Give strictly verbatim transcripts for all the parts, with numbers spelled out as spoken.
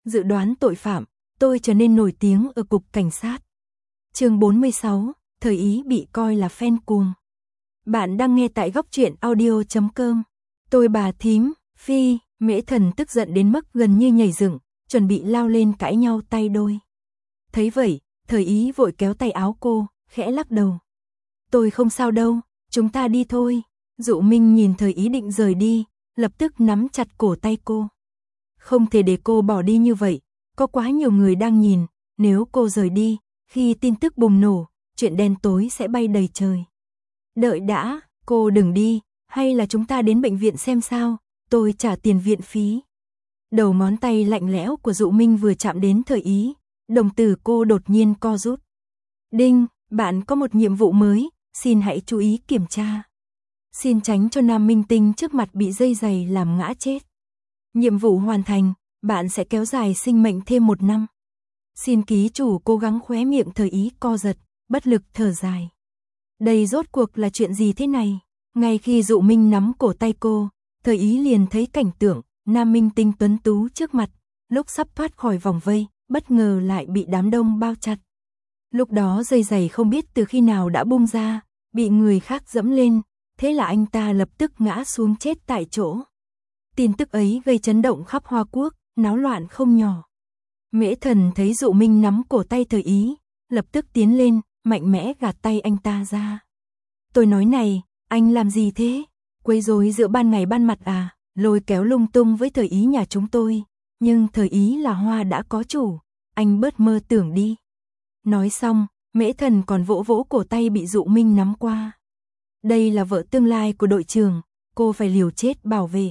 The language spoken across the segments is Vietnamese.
dự đoán tội phạm, tôi trở nên nổi tiếng ở cục cảnh sát. Chương bốn mươi sáu, thời ý bị coi là fan cuồng. Bạn đang nghe tại góc truyện audio chấm com. Tôi bà thím, Phi, Mễ Thần tức giận đến mức gần như nhảy dựng, chuẩn bị lao lên cãi nhau tay đôi. Thấy vậy, thời ý vội kéo tay áo cô, khẽ lắc đầu. Tôi không sao đâu, chúng ta đi thôi. Dụ Minh nhìn thời ý định rời đi, lập tức nắm chặt cổ tay cô. Không thể để cô bỏ đi như vậy, có quá nhiều người đang nhìn, nếu cô rời đi, khi tin tức bùng nổ, chuyện đen tối sẽ bay đầy trời. Đợi đã, cô đừng đi, hay là chúng ta đến bệnh viện xem sao, tôi trả tiền viện phí. Đầu ngón tay lạnh lẽo của Dụ Minh vừa chạm đến thời ý, đồng tử cô đột nhiên co rút. Đinh, bạn có một nhiệm vụ mới, xin hãy chú ý kiểm tra. Xin tránh cho nam minh tinh trước mặt bị dây giày làm ngã chết. Nhiệm vụ hoàn thành, bạn sẽ kéo dài sinh mệnh thêm một năm. Xin ký chủ cố gắng khóe miệng thời ý co giật, bất lực thở dài. Đây rốt cuộc là chuyện gì thế này? Ngay khi Dụ Minh nắm cổ tay cô, thời ý liền thấy cảnh tượng, nam minh tinh tuấn tú trước mặt, lúc sắp thoát khỏi vòng vây, bất ngờ lại bị đám đông bao chặt. Lúc đó dây giày không biết từ khi nào đã bung ra, bị người khác dẫm lên, thế là anh ta lập tức ngã xuống chết tại chỗ. Tin tức ấy gây chấn động khắp Hoa Quốc, náo loạn không nhỏ. Mễ Thần thấy Dụ Minh nắm cổ tay thời ý, lập tức tiến lên, mạnh mẽ gạt tay anh ta ra. Tôi nói này, anh làm gì thế? Quấy rối giữa ban ngày ban mặt à, lôi kéo lung tung với thời ý nhà chúng tôi. Nhưng thời ý là hoa đã có chủ, anh bớt mơ tưởng đi. Nói xong, Mễ Thần còn vỗ vỗ cổ tay bị Dụ Minh nắm qua. Đây là vợ tương lai của đội trưởng, cô phải liều chết bảo vệ.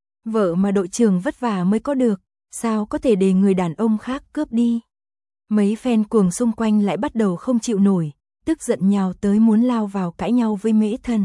Vợ mà đội trưởng vất vả mới có được, sao có thể để người đàn ông khác cướp đi. Mấy fan cuồng xung quanh lại bắt đầu không chịu nổi, tức giận nhào tới muốn lao vào cãi nhau với Mễ Thần.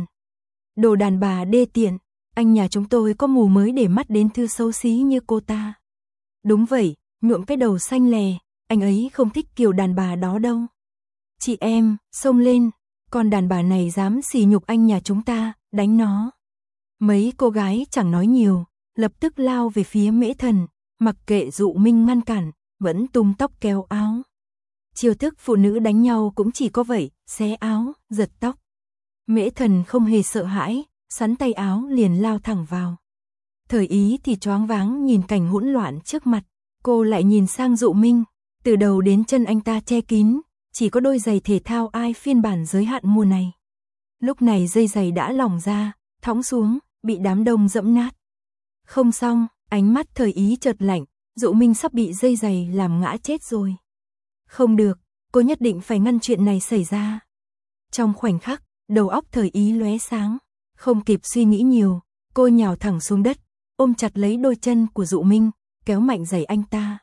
Đồ đàn bà đê tiện, anh nhà chúng tôi có mù mới để mắt đến thư xấu xí như cô ta. Đúng vậy, nhuộm cái đầu xanh lè, anh ấy không thích kiểu đàn bà đó đâu. Chị em, xông lên, con đàn bà này dám sỉ nhục anh nhà chúng ta, đánh nó. Mấy cô gái chẳng nói nhiều, lập tức lao về phía Mễ Thần, mặc kệ Dụ Minh ngăn cản, vẫn tung tóc kéo áo. Chiêu thức phụ nữ đánh nhau cũng chỉ có vậy, xé áo, giật tóc. Mễ Thần không hề sợ hãi, sắn tay áo liền lao thẳng vào. Thời ý thì choáng váng nhìn cảnh hỗn loạn trước mặt, cô lại nhìn sang Dụ Minh, từ đầu đến chân anh ta che kín, chỉ có đôi giày thể thao ai phiên bản giới hạn mùa này. Lúc này dây giày đã lỏng ra, thõng xuống, bị đám đông dẫm nát. Không xong, ánh mắt thời ý chợt lạnh, Dụ Minh sắp bị dây giày làm ngã chết rồi. Không được, cô nhất định phải ngăn chuyện này xảy ra. Trong khoảnh khắc, đầu óc thời ý lóe sáng, không kịp suy nghĩ nhiều, cô nhào thẳng xuống đất, ôm chặt lấy đôi chân của Dụ Minh, kéo mạnh giày anh ta.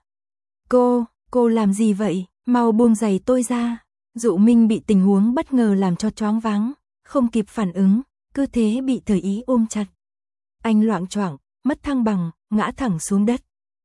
Cô, cô làm gì vậy? Mau buông giày tôi ra. Dụ Minh bị tình huống bất ngờ làm cho choáng váng, không kịp phản ứng, cứ thế bị thời ý ôm chặt. Anh loạng choạng, mất thăng bằng, ngã thẳng xuống đất.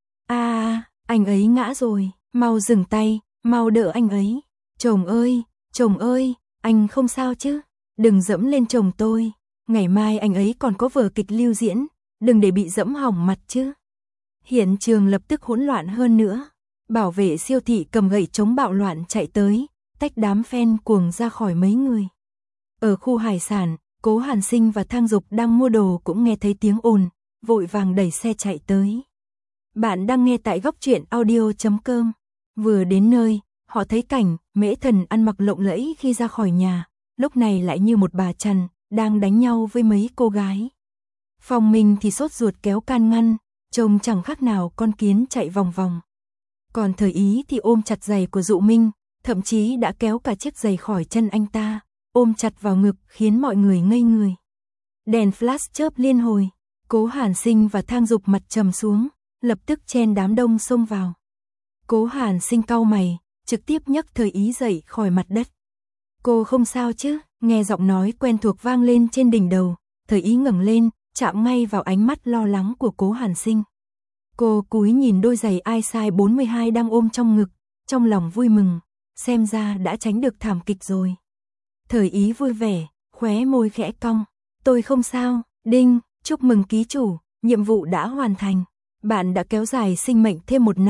À, anh ấy ngã rồi, mau dừng tay, mau đỡ anh ấy. Chồng ơi, chồng ơi, anh không sao chứ? Đừng dẫm lên chồng tôi, ngày mai anh ấy còn có vở kịch lưu diễn, đừng để bị dẫm hỏng mặt chứ. Hiện trường lập tức hỗn loạn hơn nữa. Bảo vệ siêu thị cầm gậy chống bạo loạn chạy tới, tách đám fan cuồng ra khỏi mấy người. Ở khu hải sản, Cố Hàn Sinh và Thang Dục đang mua đồ cũng nghe thấy tiếng ồn, vội vàng đẩy xe chạy tới. Bạn đang nghe tại góc truyện audio chấm com. Vừa đến nơi, họ thấy cảnh Mễ Thần ăn mặc lộng lẫy khi ra khỏi nhà, lúc này lại như một bà chằn, đang đánh nhau với mấy cô gái. Phong Minh thì sốt ruột kéo can ngăn, trông chẳng khác nào con kiến chạy vòng vòng. Còn thời ý thì ôm chặt giày của Dụ Minh, thậm chí đã kéo cả chiếc giày khỏi chân anh ta, ôm chặt vào ngực khiến mọi người ngây người. Đèn flash chớp liên hồi, Cố Hàn Sinh và Thang Dục mặt trầm xuống, lập tức chen đám đông xông vào. Cố Hàn Sinh cau mày, trực tiếp nhấc thời ý dậy khỏi mặt đất. Cô không sao chứ? Nghe giọng nói quen thuộc vang lên trên đỉnh đầu, thời ý ngẩng lên, chạm ngay vào ánh mắt lo lắng của Cố Hàn Sinh. Cô cúi nhìn đôi giày ai size bốn mươi hai đang ôm trong ngực, trong lòng vui mừng, xem ra đã tránh được thảm kịch rồi. Thời ý vui vẻ, khóe môi khẽ cong, tôi không sao, đinh, chúc mừng ký chủ, nhiệm vụ đã hoàn thành. Bạn đã kéo dài sinh mệnh thêm một năm,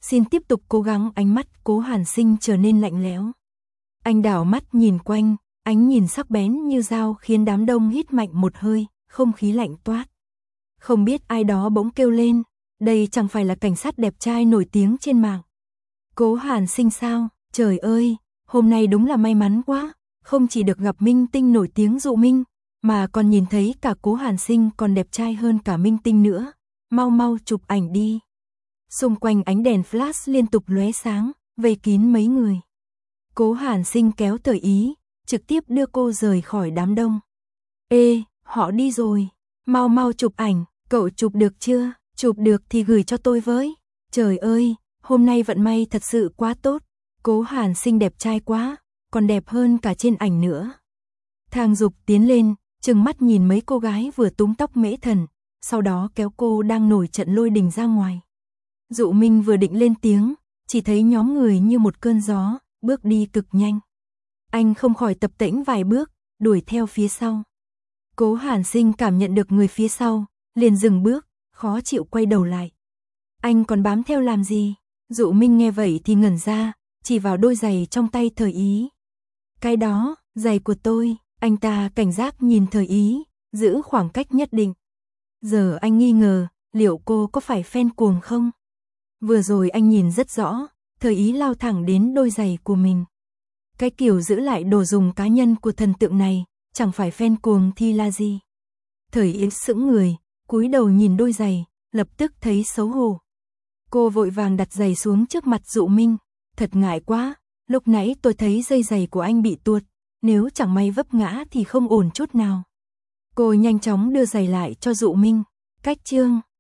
xin tiếp tục cố gắng. Ánh mắt Cố Hàn Sinh trở nên lạnh lẽo. Anh đảo mắt nhìn quanh, ánh nhìn sắc bén như dao khiến đám đông hít mạnh một hơi, không khí lạnh toát. Không biết ai đó bỗng kêu lên, đây chẳng phải là cảnh sát đẹp trai nổi tiếng trên mạng. Cố Hàn Sinh sao? Trời ơi, hôm nay đúng là may mắn quá, không chỉ được gặp minh tinh nổi tiếng Dụ Minh, mà còn nhìn thấy cả Cố Hàn Sinh còn đẹp trai hơn cả minh tinh nữa. Mau mau chụp ảnh đi. Xung quanh ánh đèn flash liên tục lóe sáng, vây kín mấy người. Cố Hàn Sinh kéo Thời Ý, trực tiếp đưa cô rời khỏi đám đông. Ê, họ đi rồi, mau mau chụp ảnh, cậu chụp được chưa? Chụp được thì gửi cho tôi với. Trời ơi, hôm nay vận may thật sự quá tốt. Cố Hàn Sinh đẹp trai quá, còn đẹp hơn cả trên ảnh nữa. Thang Dục tiến lên, trừng mắt nhìn mấy cô gái vừa túm tóc Mễ Thần, sau đó kéo cô đang nổi trận lôi đình ra ngoài. Dụ Minh vừa định lên tiếng, chỉ thấy nhóm người như một cơn gió, bước đi cực nhanh. Anh không khỏi tập tễnh vài bước, đuổi theo phía sau. Cố Hàn Sinh cảm nhận được người phía sau, liền dừng bước, khó chịu quay đầu lại. Anh còn bám theo làm gì? Dụ Minh nghe vậy thì ngẩn ra, chỉ vào đôi giày trong tay Thời Ý. Cái đó, giày của tôi. Anh ta cảnh giác nhìn Thời Ý, giữ khoảng cách nhất định. Giờ anh nghi ngờ, liệu cô có phải fan cuồng không? Vừa rồi anh nhìn rất rõ, Thời Ý lao thẳng đến đôi giày của mình. Cái kiểu giữ lại đồ dùng cá nhân của thần tượng này, chẳng phải fan cuồng thì là gì? Thời Ý sững người, cúi đầu nhìn đôi giày, lập tức thấy xấu hổ. Cô vội vàng đặt giày xuống trước mặt Dụ Minh. Thật ngại quá, lúc nãy tôi thấy dây giày của anh bị tuột, nếu chẳng may vấp ngã thì không ổn chút nào. Cô nhanh chóng đưa giày lại cho Dụ Minh. Cách chương